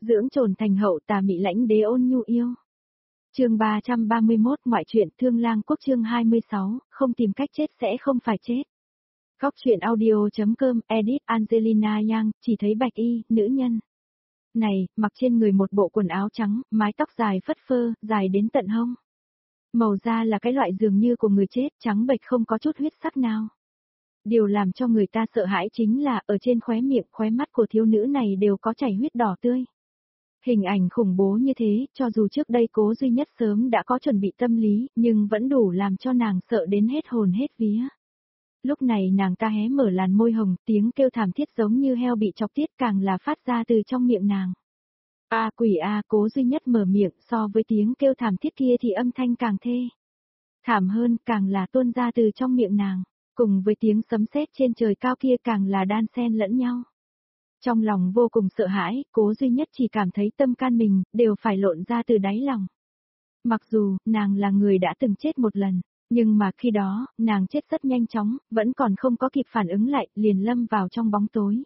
dưỡng trồn thành hậu tà mị lãnh đế ôn nhu yêu. Chương 331 ngoại truyện Thương Lang Quốc chương 26, không tìm cách chết sẽ không phải chết. Góc truyện audio.com edit Angelina Yang, chỉ thấy bạch y, nữ nhân. Này, mặc trên người một bộ quần áo trắng, mái tóc dài phất phơ, dài đến tận hông. Màu da là cái loại dường như của người chết, trắng bệch không có chút huyết sắc nào. Điều làm cho người ta sợ hãi chính là ở trên khóe miệng, khóe mắt của thiếu nữ này đều có chảy huyết đỏ tươi. Hình ảnh khủng bố như thế, cho dù trước đây Cố Duy Nhất sớm đã có chuẩn bị tâm lý, nhưng vẫn đủ làm cho nàng sợ đến hết hồn hết vía. Lúc này nàng ta hé mở làn môi hồng, tiếng kêu thảm thiết giống như heo bị chọc tiết càng là phát ra từ trong miệng nàng. A quỷ a, Cố Duy Nhất mở miệng, so với tiếng kêu thảm thiết kia thì âm thanh càng thê. Thảm hơn, càng là tuôn ra từ trong miệng nàng, cùng với tiếng sấm sét trên trời cao kia càng là đan xen lẫn nhau. Trong lòng vô cùng sợ hãi, Cố Duy Nhất chỉ cảm thấy tâm can mình, đều phải lộn ra từ đáy lòng. Mặc dù, nàng là người đã từng chết một lần, nhưng mà khi đó, nàng chết rất nhanh chóng, vẫn còn không có kịp phản ứng lại, liền lâm vào trong bóng tối.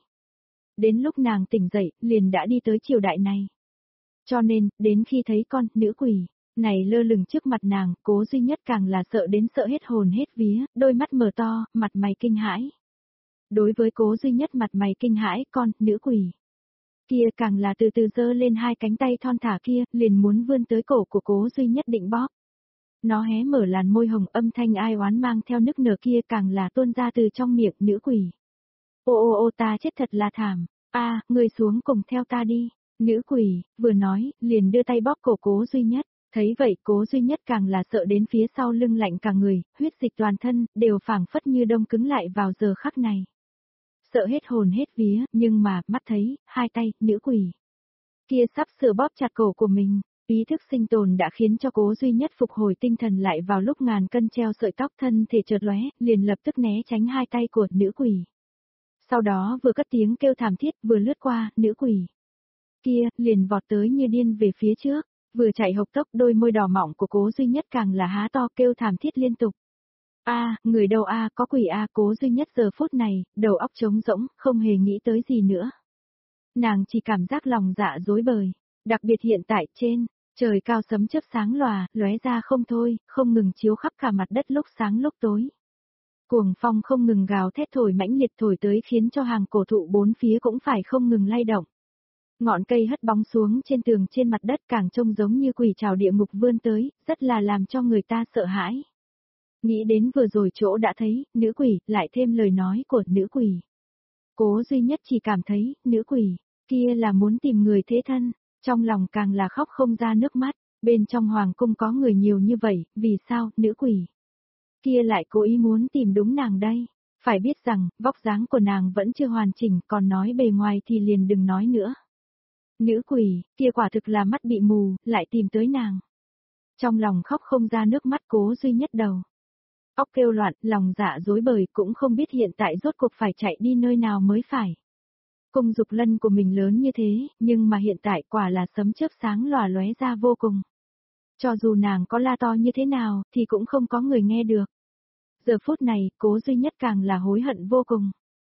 Đến lúc nàng tỉnh dậy, liền đã đi tới triều đại này. Cho nên, đến khi thấy con, nữ quỷ, này lơ lửng trước mặt nàng, Cố Duy Nhất càng là sợ đến sợ hết hồn hết vía, đôi mắt mở to, mặt mày kinh hãi. Đối với Cố Duy Nhất mặt mày kinh hãi, con, nữ quỷ. Kia càng là từ từ giơ lên hai cánh tay thon thả kia, liền muốn vươn tới cổ của Cố Duy Nhất định bóp. Nó hé mở làn môi hồng, âm thanh ai oán mang theo nức nở kia càng là tuôn ra từ trong miệng nữ quỷ. Ô ô ô, ta chết thật là thảm, a, ngươi xuống cùng theo ta đi. Nữ quỷ, vừa nói, liền đưa tay bóp cổ Cố Duy Nhất. Thấy vậy Cố Duy Nhất càng là sợ đến phía sau lưng lạnh cả người, huyết dịch toàn thân, đều phảng phất như đông cứng lại vào giờ khắc này. Sợ hết hồn hết vía, nhưng mà, mắt thấy, hai tay, nữ quỷ. Kia sắp sửa bóp chặt cổ của mình, ý thức sinh tồn đã khiến cho Cố Duy Nhất phục hồi tinh thần lại vào lúc ngàn cân treo sợi tóc thân thể chợt lóe, liền lập tức né tránh hai tay của nữ quỷ. Sau đó vừa cất tiếng kêu thảm thiết vừa lướt qua, nữ quỷ. Kia, liền vọt tới như điên về phía trước, vừa chạy hộc tốc đôi môi đỏ mọng của Cố Duy Nhất càng là há to kêu thảm thiết liên tục. A, người đâu a, có quỷ a, Cố Duy Nhất giờ phút này, đầu óc trống rỗng, không hề nghĩ tới gì nữa. Nàng chỉ cảm giác lòng dạ rối bời, đặc biệt hiện tại trên, trời cao sấm chớp sáng lòa, lóe ra không thôi, không ngừng chiếu khắp cả mặt đất lúc sáng lúc tối. Cuồng phong không ngừng gào thét thổi mãnh liệt thổi tới khiến cho hàng cổ thụ bốn phía cũng phải không ngừng lay động. Ngọn cây hất bóng xuống trên tường trên mặt đất càng trông giống như quỷ trảo địa ngục vươn tới, rất là làm cho người ta sợ hãi. Nghĩ đến vừa rồi chỗ đã thấy, nữ quỷ, lại thêm lời nói của nữ quỷ. Cố Duy Nhất chỉ cảm thấy, nữ quỷ, kia là muốn tìm người thế thân, trong lòng càng là khóc không ra nước mắt, bên trong hoàng cung có người nhiều như vậy, vì sao, nữ quỷ. Kia lại cố ý muốn tìm đúng nàng đây, phải biết rằng, vóc dáng của nàng vẫn chưa hoàn chỉnh, còn nói bề ngoài thì liền đừng nói nữa. Nữ quỷ, kia quả thực là mắt bị mù, lại tìm tới nàng. Trong lòng khóc không ra nước mắt Cố Duy Nhất đầu. Óc kêu loạn, lòng dạ rối bời cũng không biết hiện tại rốt cuộc phải chạy đi nơi nào mới phải. Cung Dục Lân của mình lớn như thế, nhưng mà hiện tại quả là sấm chớp sáng lòa lóe ra vô cùng. Cho dù nàng có la to như thế nào, thì cũng không có người nghe được. Giờ phút này, Cố Duy Nhất càng là hối hận vô cùng.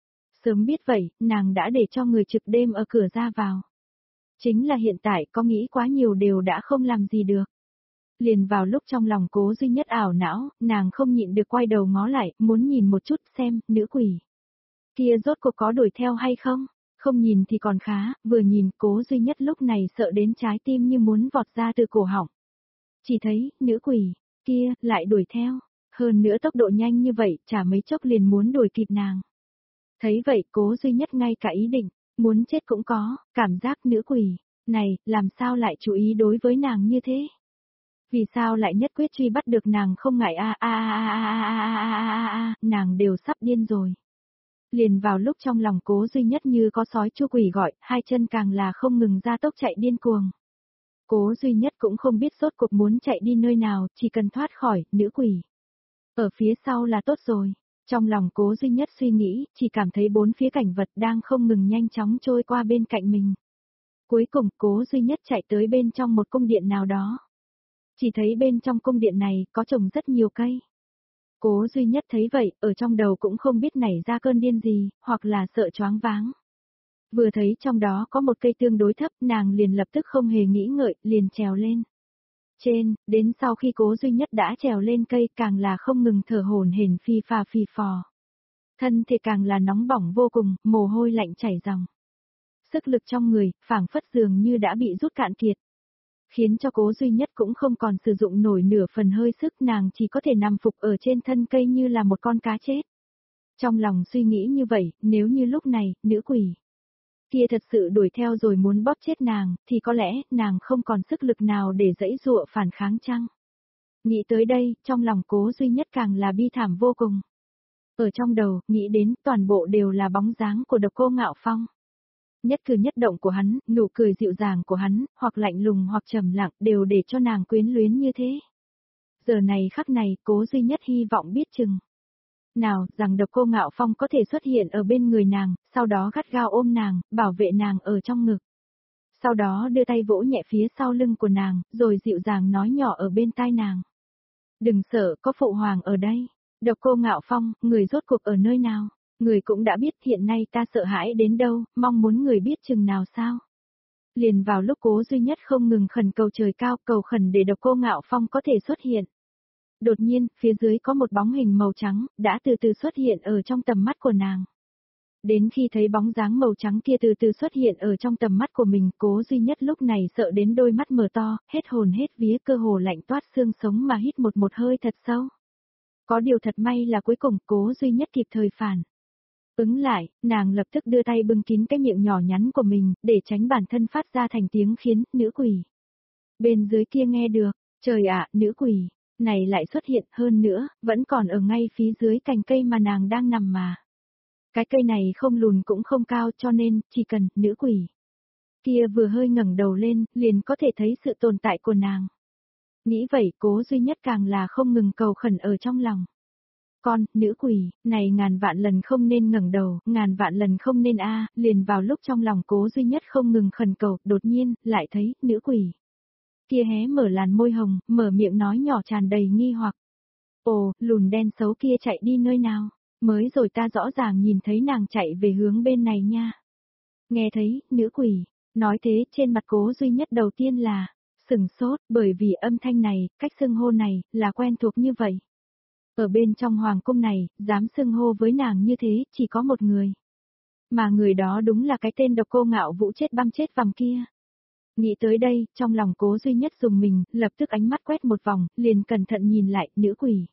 Sớm biết vậy, nàng đã để cho người trực đêm ở cửa ra vào. Chính là hiện tại có nghĩ quá nhiều đều đã không làm gì được. Liền vào lúc trong lòng Cố Duy Nhất ảo não, nàng không nhịn được quay đầu ngó lại, muốn nhìn một chút xem, nữ quỷ. Kia rốt cuộc có đuổi theo hay không? Không nhìn thì còn khá, vừa nhìn Cố Duy Nhất lúc này sợ đến trái tim như muốn vọt ra từ cổ họng. Chỉ thấy, nữ quỷ, kia, lại đuổi theo. Hơn nữa tốc độ nhanh như vậy, chả mấy chốc liền muốn đuổi kịp nàng. Thấy vậy Cố Duy Nhất ngay cả ý định, muốn chết cũng có, cảm giác nữ quỷ, này, làm sao lại chú ý đối với nàng như thế? Vì sao lại nhất quyết truy bắt được nàng không ngại nàng đều sắp điên rồi. Liền vào lúc trong lòng Cố Duy Nhất như có sói chu quỷ gọi, hai chân càng là không ngừng ra tốc chạy điên cuồng. Cố Duy Nhất cũng không biết rốt cuộc muốn chạy đi nơi nào, chỉ cần thoát khỏi, nữ quỷ. Ở phía sau là tốt rồi. Trong lòng Cố Duy Nhất suy nghĩ, chỉ cảm thấy bốn phía cảnh vật đang không ngừng nhanh chóng trôi qua bên cạnh mình. Cuối cùng Cố Duy Nhất chạy tới bên trong một cung điện nào đó. Chỉ thấy bên trong cung điện này có trồng rất nhiều cây. Cố Duy Nhất thấy vậy, ở trong đầu cũng không biết nảy ra cơn điên gì, hoặc là sợ choáng váng. Vừa thấy trong đó có một cây tương đối thấp, nàng liền lập tức không hề nghĩ ngợi, liền trèo lên. Đến sau khi Cố Duy Nhất đã trèo lên cây càng là không ngừng thở hổn hển phì phò. Thân thể càng là nóng bỏng vô cùng, mồ hôi lạnh chảy ròng. Sức lực trong người, phảng phất dường như đã bị rút cạn kiệt. Khiến cho Cố Duy Nhất cũng không còn sử dụng nổi nửa phần hơi sức, nàng chỉ có thể nằm phục ở trên thân cây như là một con cá chết. Trong lòng suy nghĩ như vậy, nếu như lúc này, nữ quỷ kia thật sự đuổi theo rồi muốn bóp chết nàng, thì có lẽ nàng không còn sức lực nào để giãy giụa phản kháng chăng? Nghĩ tới đây, trong lòng Cố Duy Nhất càng là bi thảm vô cùng. Ở trong đầu, nghĩ đến toàn bộ đều là bóng dáng của Độc Cô Ngạo Phong. Nhất cử nhất động của hắn, nụ cười dịu dàng của hắn, hoặc lạnh lùng hoặc trầm lặng đều để cho nàng quyến luyến như thế. Giờ này khắc này, Cố Duy Nhất hy vọng biết chừng nào rằng Độc Cô Ngạo Phong có thể xuất hiện ở bên người nàng, sau đó gắt gao ôm nàng, bảo vệ nàng ở trong ngực. Sau đó đưa tay vỗ nhẹ phía sau lưng của nàng, rồi dịu dàng nói nhỏ ở bên tai nàng. Đừng sợ, có phụ hoàng ở đây. Độc Cô Ngạo Phong, người rốt cuộc ở nơi nào? Người cũng đã biết hiện nay ta sợ hãi đến đâu, mong muốn người biết chừng nào sao? Liền vào lúc Cố Duy Nhất không ngừng khẩn cầu trời cao, cầu khẩn để Độc Cô Ngạo Phong có thể xuất hiện. Đột nhiên, phía dưới có một bóng hình màu trắng, đã từ từ xuất hiện ở trong tầm mắt của nàng. Đến khi thấy bóng dáng màu trắng kia từ từ xuất hiện ở trong tầm mắt của mình, Cố Duy Nhất lúc này sợ đến đôi mắt mở to, hết hồn hết vía, cơ hồ lạnh toát xương sống mà hít một hơi thật sâu. Có điều thật may là cuối cùng Cố Duy Nhất kịp thời phản ứng lại, nàng lập tức đưa tay bưng kín cái miệng nhỏ nhắn của mình, để tránh bản thân phát ra thành tiếng khiến nữ quỷ bên dưới kia nghe được. Trời ạ, nữ quỷ này lại xuất hiện, hơn nữa, vẫn còn ở ngay phía dưới cành cây mà nàng đang nằm mà. Cái cây này không lùn cũng không cao, cho nên, chỉ cần, nữ quỷ kia vừa hơi ngẩng đầu lên, liền có thể thấy sự tồn tại của nàng. Nghĩ vậy, Cố Duy Nhất càng là không ngừng cầu khẩn ở trong lòng. Con, nữ quỷ, này ngàn vạn lần không nên ngẩng đầu, ngàn vạn lần không nên liền vào lúc trong lòng Cố Duy Nhất không ngừng khẩn cầu, đột nhiên, lại thấy, nữ quỷ kia hé mở làn môi hồng, mở miệng nói nhỏ tràn đầy nghi hoặc. Ồ, lùn đen xấu kia chạy đi nơi nào? Mới rồi ta rõ ràng nhìn thấy nàng chạy về hướng bên này nha. Nghe thấy, nữ quỷ, nói thế trên mặt Cố Duy Nhất đầu tiên là sừng sốt, bởi vì âm thanh này, cách xưng hô này, là quen thuộc như vậy. Ở bên trong hoàng cung này, dám xưng hô với nàng như thế, chỉ có một người. Mà người đó đúng là cái tên Độc Cô Ngạo Vũ chết băm chết vằm kia. Nghĩ tới đây, trong lòng Cố Duy Nhất dùng mình, lập tức ánh mắt quét một vòng, liền cẩn thận nhìn lại, nữ quỷ.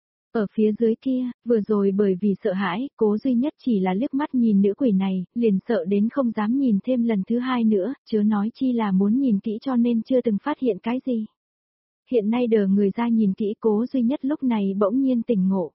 Ở phía dưới kia, vừa rồi bởi vì sợ hãi, Cố Duy Nhất chỉ là liếc mắt nhìn nữ quỷ này, liền sợ đến không dám nhìn thêm lần thứ hai nữa, chớ nói chi là muốn nhìn kỹ cho nên chưa từng phát hiện cái gì. Hiện nay đờ người ra nhìn kỹ, Cố Duy Nhất lúc này bỗng nhiên tỉnh ngộ.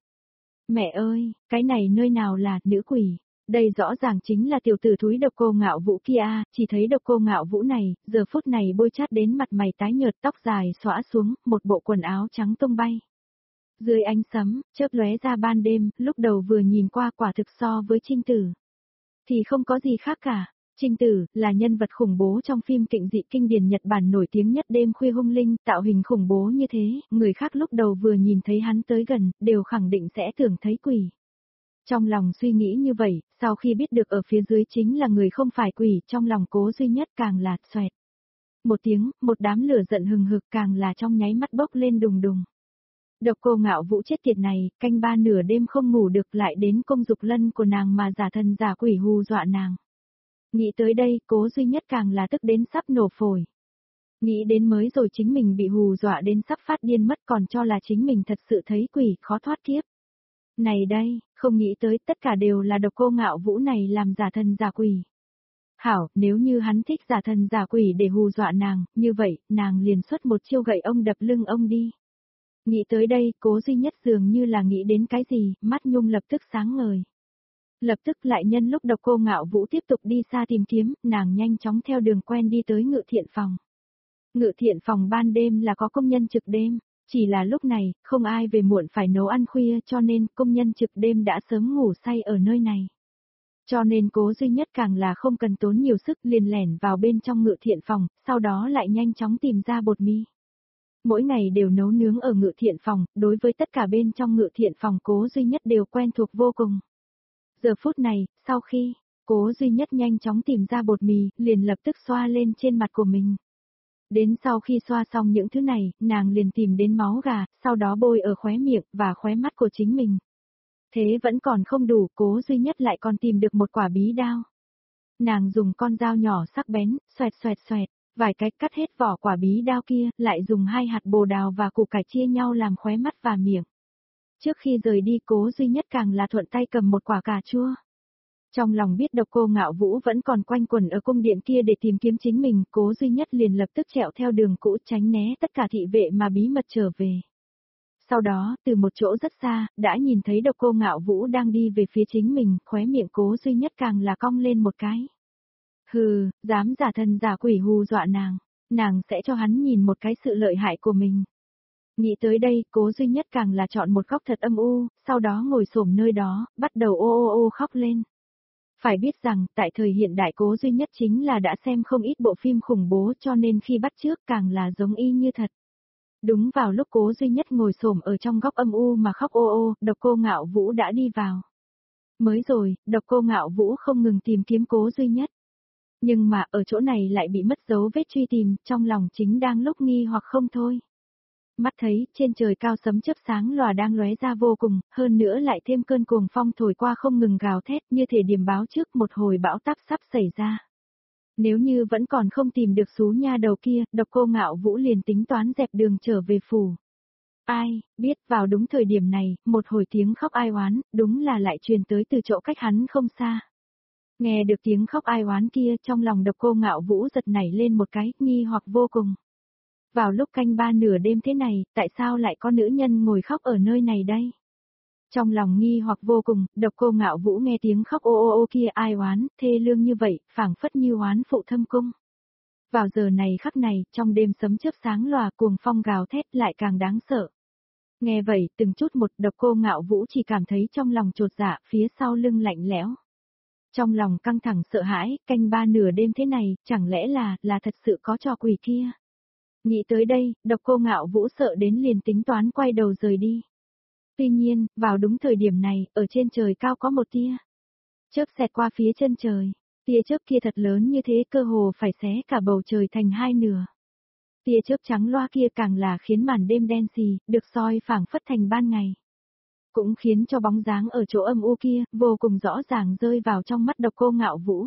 Mẹ ơi, cái này nơi nào là nữ quỷ? Đây rõ ràng chính là tiểu tử thúi Độc Cô Ngạo Vũ kia, chỉ thấy Độc Cô Ngạo Vũ này, giờ phút này bôi chát đến mặt mày tái nhợt, tóc dài xõa xuống, một bộ quần áo trắng tung bay. Dưới ánh sấm, chớp lóe ra ban đêm, lúc đầu vừa nhìn qua quả thực so với Trinh Tử thì không có gì khác cả. Trinh Tử là nhân vật khủng bố trong phim kịch dị kinh điển Nhật Bản nổi tiếng nhất, đêm khuya hung linh, tạo hình khủng bố như thế, người khác lúc đầu vừa nhìn thấy hắn tới gần, đều khẳng định sẽ tưởng thấy quỷ. Trong lòng suy nghĩ như vậy, sau khi biết được ở phía dưới chính là người không phải quỷ, trong lòng Cố Duy Nhất càng là xoẹt. Một tiếng, một đám lửa giận hừng hực càng là trong nháy mắt bốc lên đùng đùng. Độc Cô Ngạo Vũ chết tiệt này, canh ba nửa đêm không ngủ được lại đến công dục lân của nàng mà giả thần giả quỷ hù dọa nàng. Nghĩ tới đây, Cố Duy Nhất càng là tức đến sắp nổ phổi. Nghĩ đến mới rồi chính mình bị hù dọa đến sắp phát điên mất, còn cho là chính mình thật sự thấy quỷ, khó thoát kiếp. Này đây, không nghĩ tới tất cả đều là Độc Cô Ngạo Vũ này làm giả thần giả quỷ. Hảo, nếu như hắn thích giả thần giả quỷ để hù dọa nàng, như vậy, nàng liền xuất một chiêu gậy ông đập lưng ông đi. Nghĩ tới đây, Cố Duy Nhất dường như là nghĩ đến cái gì, mắt nhung lập tức sáng ngời. Lập tức lại nhân lúc Độc Cô Ngạo Vũ tiếp tục đi xa tìm kiếm, nàng nhanh chóng theo đường quen đi tới Ngự Thiện Phòng. Ngự Thiện Phòng ban đêm là có công nhân trực đêm, chỉ là lúc này, không ai về muộn phải nấu ăn khuya, cho nên công nhân trực đêm đã sớm ngủ say ở nơi này. Cho nên Cố Duy Nhất càng là không cần tốn nhiều sức, liền lẻn vào bên trong Ngự Thiện Phòng, sau đó lại nhanh chóng tìm ra bột mì. Mỗi ngày đều nấu nướng ở Ngự Thiện Phòng, đối với tất cả bên trong Ngự Thiện Phòng Cố Duy Nhất đều quen thuộc vô cùng. Giờ phút này, sau khi Cố duy nhất nhanh chóng tìm ra bột mì, liền lập tức xoa lên trên mặt của mình. Đến sau khi xoa xong những thứ này, nàng liền tìm đến máu gà, sau đó bôi ở khóe miệng và khóe mắt của chính mình. Thế vẫn còn không đủ, Cố duy nhất lại còn tìm được một quả bí đao. Nàng dùng con dao nhỏ sắc bén, xoẹt xoẹt xoẹt, vài cách cắt hết vỏ quả bí đao kia, lại dùng 2 hạt bồ đào và củ cải chia nhau làm khóe mắt và miệng. Trước khi rời đi, Cố duy nhất càng là thuận tay cầm một quả cà chua. Trong lòng biết Độc Cô Ngạo Vũ vẫn còn quanh quẩn ở cung điện kia để tìm kiếm chính mình, Cố duy nhất liền lập tức trèo theo đường cũ tránh né tất cả thị vệ mà bí mật trở về. Sau đó, từ một chỗ rất xa, đã nhìn thấy Độc Cô Ngạo Vũ đang đi về phía chính mình, khóe miệng Cố duy nhất càng là cong lên một cái. Hừ, dám giả thần giả quỷ hù dọa nàng sẽ cho hắn nhìn một cái sự lợi hại của mình. Nghĩ tới đây, Cố duy nhất càng là chọn một góc thật âm u, sau đó ngồi xổm nơi đó, bắt đầu ô ô ô khóc lên. Phải biết rằng, tại thời hiện đại Cố duy nhất chính là đã xem không ít bộ phim khủng bố cho nên khi bắt chước càng là giống y như thật. Đúng vào lúc Cố duy nhất ngồi xổm ở trong góc âm u mà khóc ô ô, Độc Cô Ngạo Vũ đã đi vào. Mới rồi, Độc Cô Ngạo Vũ không ngừng tìm kiếm Cố duy nhất. Nhưng mà ở chỗ này lại bị mất dấu vết truy tìm, trong lòng chính đang lúc nghi hoặc không thôi. Mắt thấy, trên trời cao sấm chớp sáng lòa đang lóe ra vô cùng, hơn nữa lại thêm cơn cuồng phong thổi qua không ngừng gào thét như thể điểm báo trước một hồi bão táp sắp xảy ra. Nếu như vẫn còn không tìm được xú nha đầu kia, Độc Cô Ngạo Vũ liền tính toán dẹp đường trở về phủ. Ai, biết vào đúng thời điểm này, một hồi tiếng khóc ai oán, đúng là lại truyền tới từ chỗ cách hắn không xa. Nghe được tiếng khóc ai oán kia, trong lòng Độc Cô Ngạo Vũ giật nảy lên một cái, nghi hoặc vô cùng. Vào lúc canh 3 nửa đêm thế này, tại sao lại có nữ nhân ngồi khóc ở nơi này đây? Trong lòng nghi hoặc vô cùng, Độc Cô Ngạo Vũ nghe tiếng khóc ô ô ô kia ai oán, thê lương như vậy, phảng phất như oán phụ thâm cung. Vào giờ này khắc này, trong đêm sấm chớp sáng lòa cuồng phong gào thét lại càng đáng sợ. Nghe vậy, từng chút một, Độc Cô Ngạo Vũ chỉ cảm thấy trong lòng chột dạ, phía sau lưng lạnh lẽo. Trong lòng căng thẳng sợ hãi, canh 3 nửa đêm thế này, chẳng lẽ là thật sự có trò quỷ kia. Nghĩ tới đây, Độc Cô Ngạo Vũ sợ đến liền tính toán quay đầu rời đi. Tuy nhiên, vào đúng thời điểm này, ở trên trời cao có một tia chớp xẹt qua phía chân trời. Tia chớp kia thật lớn như thế cơ hồ phải xé cả bầu trời thành hai nửa. Tia chớp trắng loa kia càng là khiến màn đêm đen xì, được soi phảng phất thành ban ngày. Cũng khiến cho bóng dáng ở chỗ âm u kia, vô cùng rõ ràng rơi vào trong mắt Độc Cô Ngạo Vũ.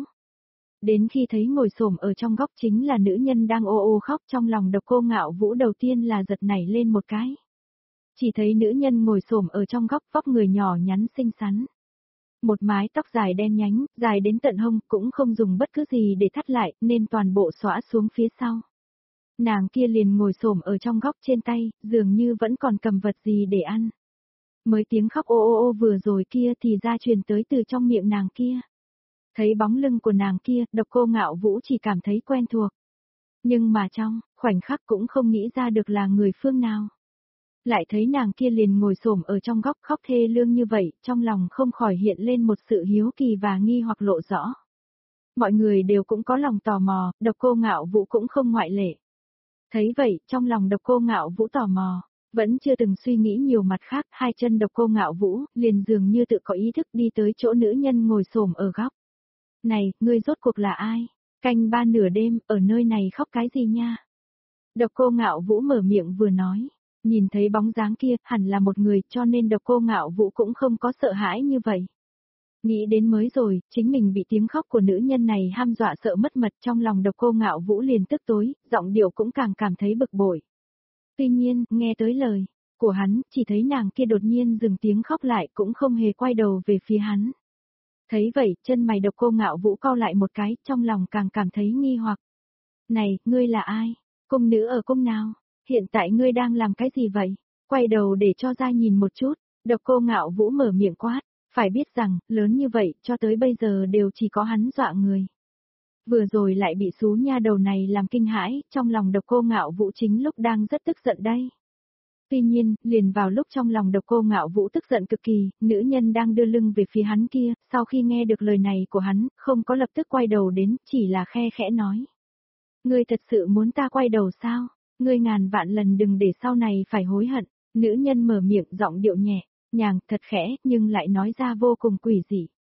Đến khi thấy ngồi xổm ở trong góc chính là nữ nhân đang ô ô khóc, trong lòng Độc Cô Ngạo Vũ đầu tiên là giật nảy lên một cái. Chỉ thấy nữ nhân ngồi xổm ở trong góc, vóc người nhỏ nhắn xinh xắn. Một mái tóc dài đen nhánh, dài đến tận hông, cũng không dùng bất cứ gì để thắt lại, nên toàn bộ xõa xuống phía sau. Nàng kia liền ngồi xổm ở trong góc, trên tay, dường như vẫn còn cầm vật gì để ăn. Mới tiếng khóc ô ô ô vừa rồi kia thì ra truyền tới từ trong miệng nàng kia. Thấy bóng lưng của nàng kia, Độc Cô Ngạo Vũ chỉ cảm thấy quen thuộc. Nhưng mà trong khoảnh khắc cũng không nghĩ ra được là người phương nào. Lại thấy nàng kia liền ngồi xổm ở trong góc khóc thê lương như vậy, trong lòng không khỏi hiện lên một sự hiếu kỳ và nghi hoặc lộ rõ. Mọi người đều cũng có lòng tò mò, Độc Cô Ngạo Vũ cũng không ngoại lệ. Thấy vậy, trong lòng Độc Cô Ngạo Vũ tò mò, vẫn chưa từng suy nghĩ nhiều mặt khác, hai chân Độc Cô Ngạo Vũ liền dường như tự có ý thức đi tới chỗ nữ nhân ngồi xổm ở góc. Này, ngươi rốt cuộc là ai? Canh 3 nửa đêm, ở nơi này khóc cái gì nha? Độc Cô Ngạo Vũ mở miệng vừa nói, nhìn thấy bóng dáng kia, hẳn là một người, cho nên Độc Cô Ngạo Vũ cũng không có sợ hãi như vậy. Nghĩ đến mới rồi, chính mình bị tiếng khóc của nữ nhân này ham dọa sợ mất mật, trong lòng Độc Cô Ngạo Vũ liền tức tối, giọng điệu cũng càng cảm thấy bực bội. Tuy nhiên, nghe tới lời của hắn, chỉ thấy nàng kia đột nhiên dừng tiếng khóc lại, cũng không hề quay đầu về phía hắn. Thấy vậy, chân mày Độc Cô Ngạo Vũ cau lại một cái, trong lòng càng cảm thấy nghi hoặc. Này, ngươi là ai? Cung nữ ở cung nào? Hiện tại ngươi đang làm cái gì vậy? Quay đầu để cho ra nhìn một chút. Độc Cô Ngạo Vũ mở miệng quát. Phải biết rằng, lớn như vậy, cho tới bây giờ đều chỉ có hắn dọa người. Vừa rồi lại bị xú nha đầu này làm kinh hãi, trong lòng Độc Cô Ngạo Vũ chính lúc đang rất tức giận đây. Tuy nhiên, liền vào lúc trong lòng Độc Cô Ngạo Vũ tức giận cực kỳ, nữ nhân đang đưa lưng về phía hắn kia, sau khi nghe được lời này của hắn, không có lập tức quay đầu đến, chỉ là khe khẽ nói. Ngươi thật sự muốn ta quay đầu sao? Ngươi ngàn vạn lần đừng để sau này phải hối hận. Nữ nhân mở miệng giọng điệu nhẹ, nhàng, thật khẽ, nhưng lại nói ra vô cùng quỷ dị.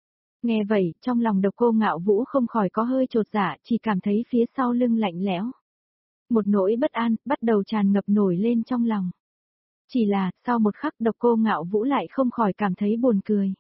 Nghe vậy, trong lòng Độc Cô Ngạo Vũ không khỏi có hơi chột dạ, chỉ cảm thấy phía sau lưng lạnh lẽo. Một nỗi bất an, bắt đầu tràn ngập nổi lên trong lòng. Chỉ là, sau một khắc Độc Cô Ngạo Vũ lại không khỏi cảm thấy buồn cười.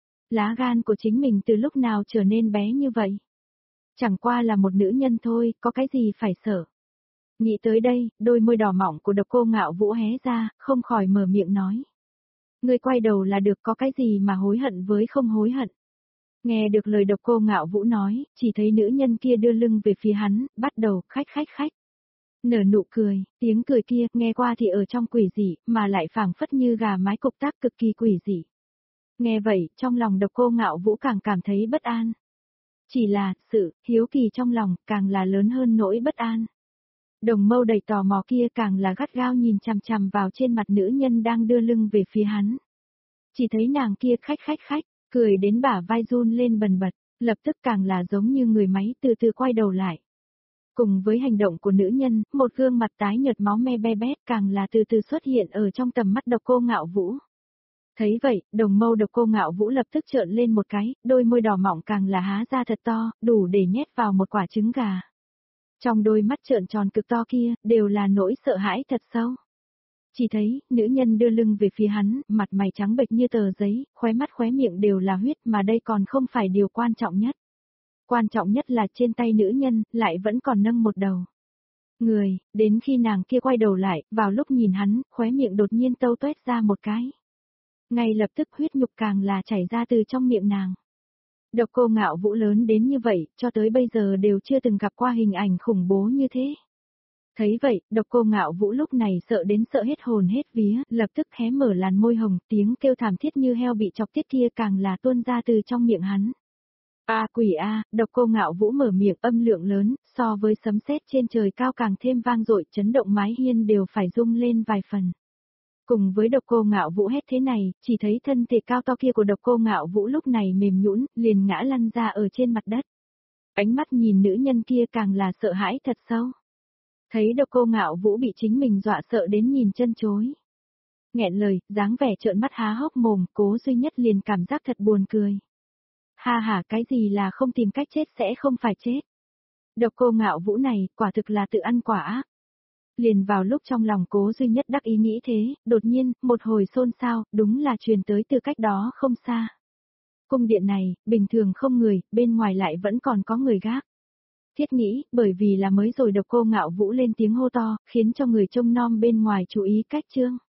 Lá gan của chính mình từ lúc nào trở nên bé như vậy? Chẳng qua là một nữ nhân thôi, có cái gì phải sợ. Nghĩ tới đây, đôi môi đỏ mỏng của Độc Cô Ngạo Vũ hé ra, không khỏi mở miệng nói. Ngươi quay đầu là được, có cái gì mà hối hận với không hối hận. Nghe được lời Độc Cô Ngạo Vũ nói, chỉ thấy nữ nhân kia đưa lưng về phía hắn, bắt đầu khách. Nở nụ cười, tiếng cười kia nghe qua thì ở trong quỷ dị, mà lại phảng phất như gà mái cục tác cực kỳ quỷ dị. Nghe vậy, trong lòng Độc Cô Ngạo Vũ càng cảm thấy bất an. Chỉ là, sự hiếu kỳ trong lòng càng là lớn hơn nỗi bất an. Đồng mâu đầy tò mò kia càng là gắt gao nhìn chằm chằm vào trên mặt nữ nhân đang đưa lưng về phía hắn. Chỉ thấy nàng kia khách, cười đến bả vai run lên bần bật, lập tức càng là giống như người máy từ từ quay đầu lại. Cùng với hành động của nữ nhân, một gương mặt tái nhợt máu me be bét càng là từ từ xuất hiện ở trong tầm mắt Độc Cô Ngạo Vũ. Thấy vậy, đồng mâu Độc Cô Ngạo Vũ lập tức trợn lên một cái, đôi môi đỏ mọng càng là há ra thật to, đủ để nhét vào một quả trứng gà. Trong đôi mắt trợn tròn cực to kia, đều là nỗi sợ hãi thật sâu. Chỉ thấy, nữ nhân đưa lưng về phía hắn, mặt mày trắng bệch như tờ giấy, khóe mắt khóe miệng đều là huyết mà đây còn không phải điều quan trọng nhất. Quan trọng nhất là trên tay nữ nhân, lại vẫn còn nâng một đầu. Người, đến khi nàng kia quay đầu lại, vào lúc nhìn hắn, khóe miệng đột nhiên tâu tuét ra một cái. Ngay lập tức huyết nhục càng là chảy ra từ trong miệng nàng. Độc Cô Ngạo Vũ lớn đến như vậy, cho tới bây giờ đều chưa từng gặp qua hình ảnh khủng bố như thế. Thấy vậy, Độc Cô Ngạo Vũ lúc này sợ đến sợ hết hồn hết vía, lập tức hé mở làn môi hồng, tiếng kêu thảm thiết như heo bị chọc tiết kia càng là tuôn ra từ trong miệng hắn. A quỷ a, Độc Cô Ngạo Vũ mở miệng âm lượng lớn, so với sấm sét trên trời cao càng thêm vang dội, chấn động mái hiên đều phải rung lên vài phần. Cùng với Độc Cô Ngạo Vũ hét thế này, chỉ thấy thân thể cao to kia của Độc Cô Ngạo Vũ lúc này mềm nhũn, liền ngã lăn ra ở trên mặt đất. Ánh mắt nhìn nữ nhân kia càng là sợ hãi thật sâu. Thấy Độc Cô Ngạo Vũ bị chính mình dọa sợ đến nhìn chân chối. Nghẹn lời, dáng vẻ trợn mắt há hốc mồm, Cố Duy Nhất liền cảm giác thật buồn cười. Ha ha, cái gì là không tìm cách chết sẽ không phải chết. Độc Cô Ngạo Vũ này, quả thực là tự ăn quả ác. Liền vào lúc trong lòng Cố Duy Nhất đắc ý nghĩ thế, đột nhiên, một hồi xôn xao, đúng là truyền tới từ cách đó không xa. Cung điện này, bình thường không người, bên ngoài lại vẫn còn có người gác. Thiết nghĩ, bởi vì là mới rồi Độc Cô Ngạo Vũ lên tiếng hô to, khiến cho người trông nom bên ngoài chú ý cách trương.